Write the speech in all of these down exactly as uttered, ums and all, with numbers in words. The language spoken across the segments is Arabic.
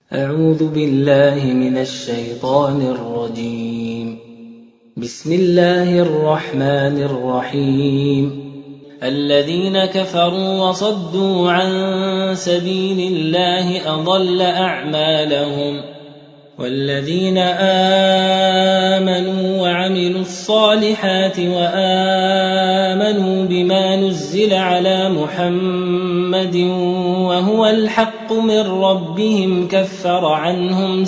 أعوذ بالله من الشيطان الرجيم. بسم الله الرحمن الرحيم. الذين كفروا وصدوا عن سبيل الله أضل أعمالهم، والذين آمنوا وعملوا الصالحات وآمنوا بما نزل على محمد وهو الحق من ربهم كفر عنهم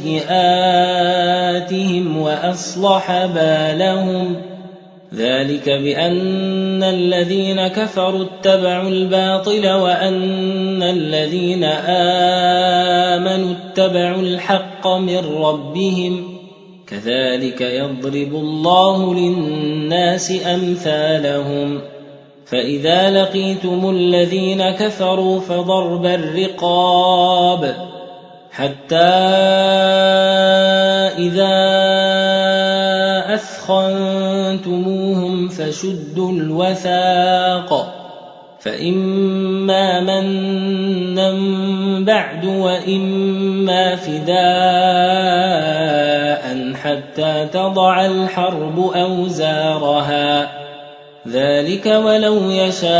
سيئاتهم وأصلح بالهم. ذلك بأن الذين كفروا اتبعوا الباطل وأن الذين آمنوا اتبعوا الحق من ربهم، كذلك يضرب الله للناس أمثالهم. فإذا لقيتم الذين كفروا فضرب الرقاب حتى إذا أثخنتموهم فشدوا الوثاق، فإما منا بعد وإما فداء حتى تضع الحرب أوزارها. ذلك ولو يشاء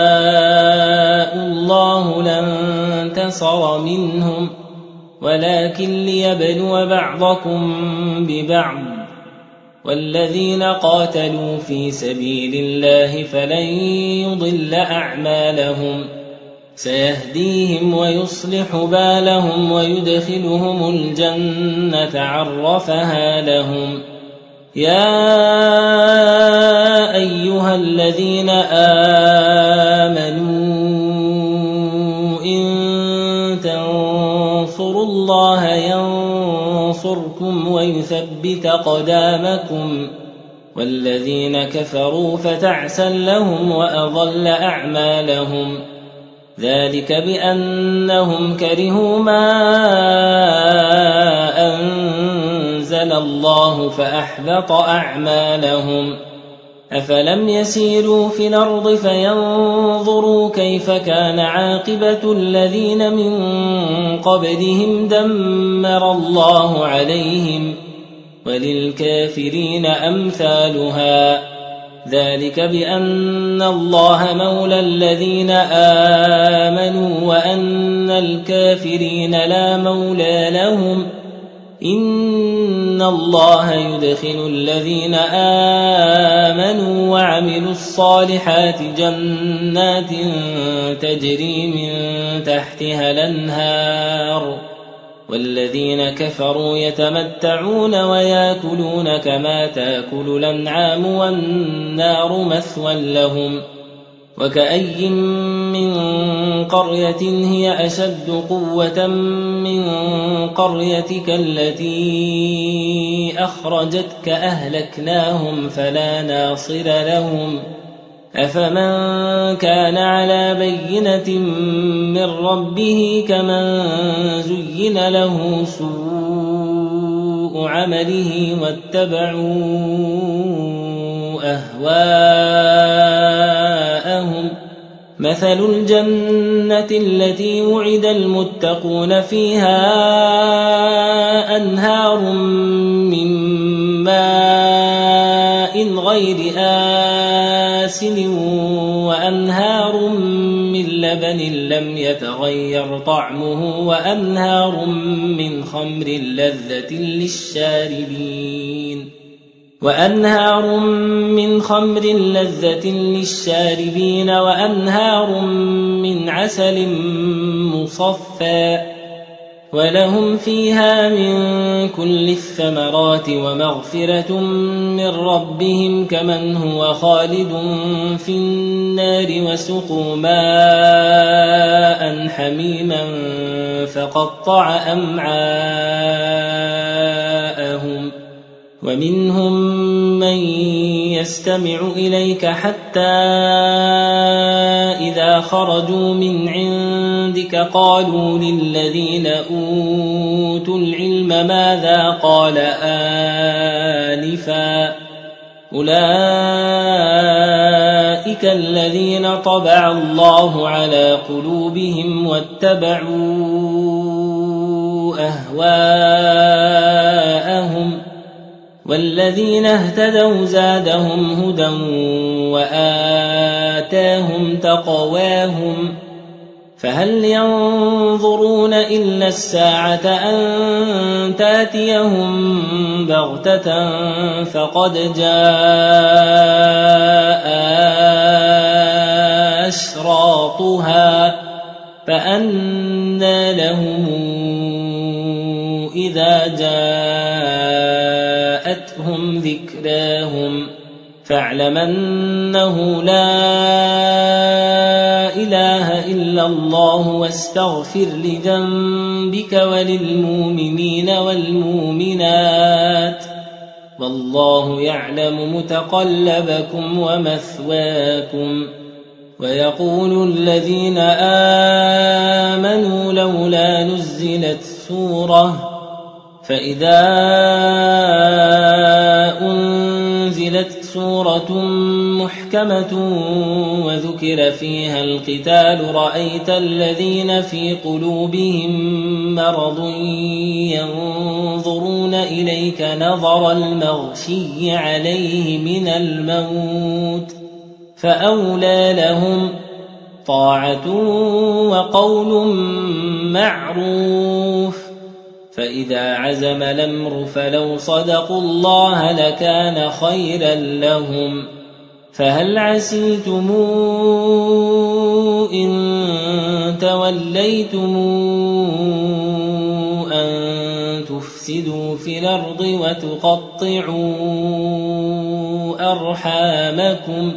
الله لانتصر منهم، ولكن ليبلو بعضكم ببعض. والذين قاتلوا في سبيل الله فلن يضل أعمالهم، سيهديهم ويصلح بالهم ويدخلهم الجنة عرفها لهم. يا أيها الذين آمنوا إن تنصروا الله ينصركم ويثبت أقدامكم، والذين كفروا فتعسا لهم وأضل أعمالهم. ذلك بأنهم كرهوا ما أنزل الله فأحبط أعمالهم. أفلم يسيروا في الأرض فينظروا كيف كان عاقبة الذين من قبلهم دمر الله عليهم، وللكافرين أمثالها. ذلك بأن الله مولى الذين آمنوا وأن الكافرين لا مولى لهم. إن الله يدخل الذين آمنوا وعملوا الصالحات جنات تجري من تحتها الأنهار، والذين كفروا يتمتعون ويأكلون كما تأكل الأنعام والنار مثوى لهم. وكأي من قرية هي أشد قوة من قريتك التي أخرجتك أهلكناهم فلا ناصر لهم. أفمن كان على بينة من ربه كمن زين له سوء عمله واتبعوا أهواءهم. مثل الجنة التي وعد المتقون فيها أنهار من ماء غير آسن وأنهار من لبن لم يتغير طعمه وأنهار من خمر لذة للشاربين وأنهار من خمر لذة للشاربين وأنهار من عسل مصفى، ولهم فيها من كل الثمرات ومغفرة من ربهم كمن هو خالد في النار وسقوا ماء حميما فقطع أمعاءهم. ومنهم من يستمع إليك حتى إذا خرجوا من عندك قالوا للذين أوتوا العلم ماذا قال آنفا، أولئك الذين طبع الله على قلوبهم واتبعوا أهواءهم والذين اهتدوا زادهم هدى وآتاهم تقواهم فهل ينظرون إلا الساعة أن تاتيهم بغتة فقد جاء أشراطها فأنى لهم إذا جاءتهم ذكراهم فاعلم أنه لا إله إلا الله واستغفر لذنبك وللمؤمنين والمؤمنات والله يعلم متقلبكم ومثواكم ويقول الذين آمنوا لولا نزلت سورة فإذا أنزلت سورة محكمة وذكر فيها القتال رأيت الذين في قلوبهم مرض ينظرون إليك نظر المغشي عليه من الموت فأولى لهم طاعة وقول معروف فإذا عزم الأمر فلو صدقوا الله لكان خيرا لهم فهل عسيتم إن توليتم أن تفسدوا في الأرض وتقطعوا أرحامكم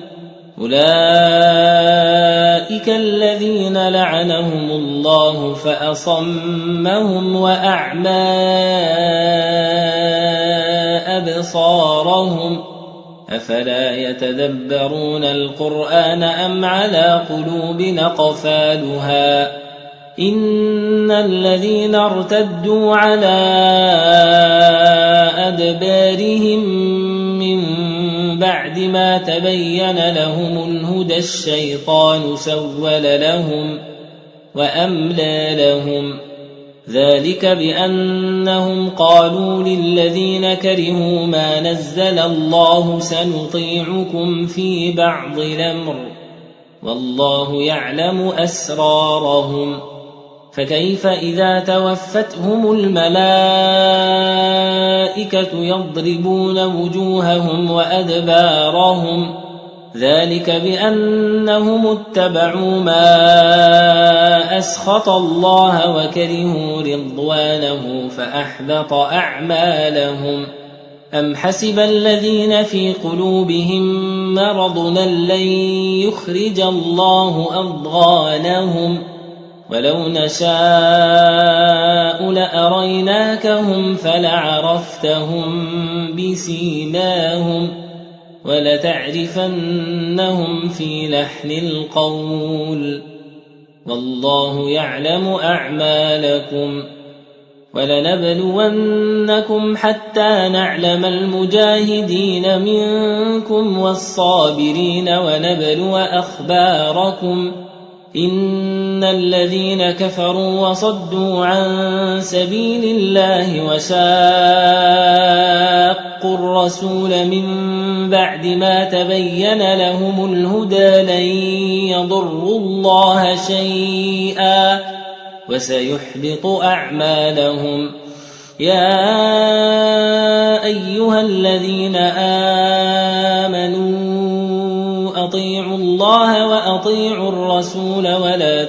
أولئك الذين لعنهم الله فأصمهم وأعمى أبصارهم أفلا يتدبرون القرآن أم على قلوب أقفالها إن الذين ارتدوا على أدبارهم من بعد ما تبين لهم الهدى الشيطان سول لهم وأملى لهم ذلك بأنهم قالوا للذين كرهوا ما نزل الله سنطيعكم في بعض الأمر والله يعلم أسرارهم فكيف إذا توفتهم الملائكة يضربون وجوههم وأدبارهم ذلك بأنهم اتبعوا ما أسخط الله وكرهوا رضوانه فأحبط أعمالهم أم حسب الذين في قلوبهم مرض لن يخرج الله أضغانهم ولو نشاء لأريناكهم فلعرفتهم بسيماهم ولتعرفنهم في لحن القول والله يعلم أعمالكم ولنبلونكم حتى نعلم المجاهدين منكم والصابرين ونبلو أخباركم إن الذين كفروا وصدوا عن سبيل الله وشاقوا الرسول من بعد ما تبين لهم الهدى لن يضروا الله شيئا وسيحبط أعمالهم يا أيها الذين آمنوا أطيعوا الله وأطيعوا الرسول ولا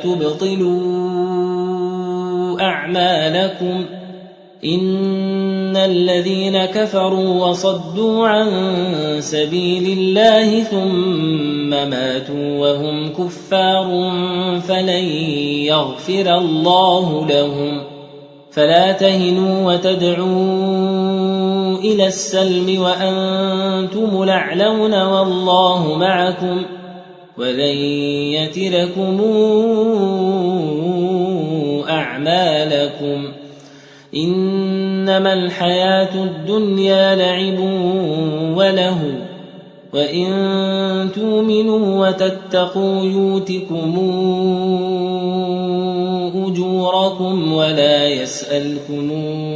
تبطلوا أعمالكم إن الذين كفروا وصدوا عن سبيل الله ثم ماتوا وهم كفار فلن يغفر الله لهم فلا تهنوا وتدعوا إلى السلم وأنتم الأعلون والله معكم ولن يتركم أعمالكم إنما الحياة الدنيا لعب وله وإن تؤمنوا وتتقوا يؤتكم أجوركم ولا يسألكم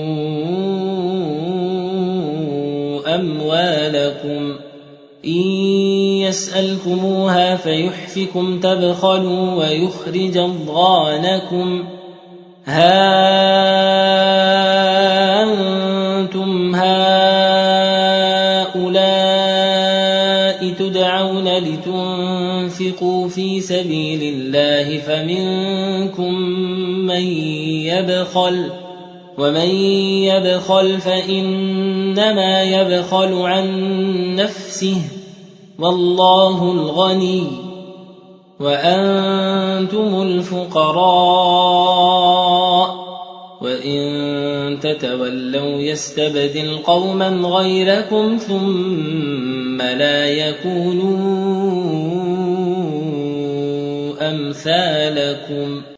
أموالكم إن يسألكموها فيحفكم تبخلوا ويخرج أضغانكم ها أنتم هؤلاء تدعون لتنفقوا في سبيل الله فمنكم من يبخل ومن يبخل فإنما يبخل عن نفسه والله الغني وأنتم الفقراء وإن تتولوا يستبدل قوما غيركم ثم لا يكونوا أمثالكم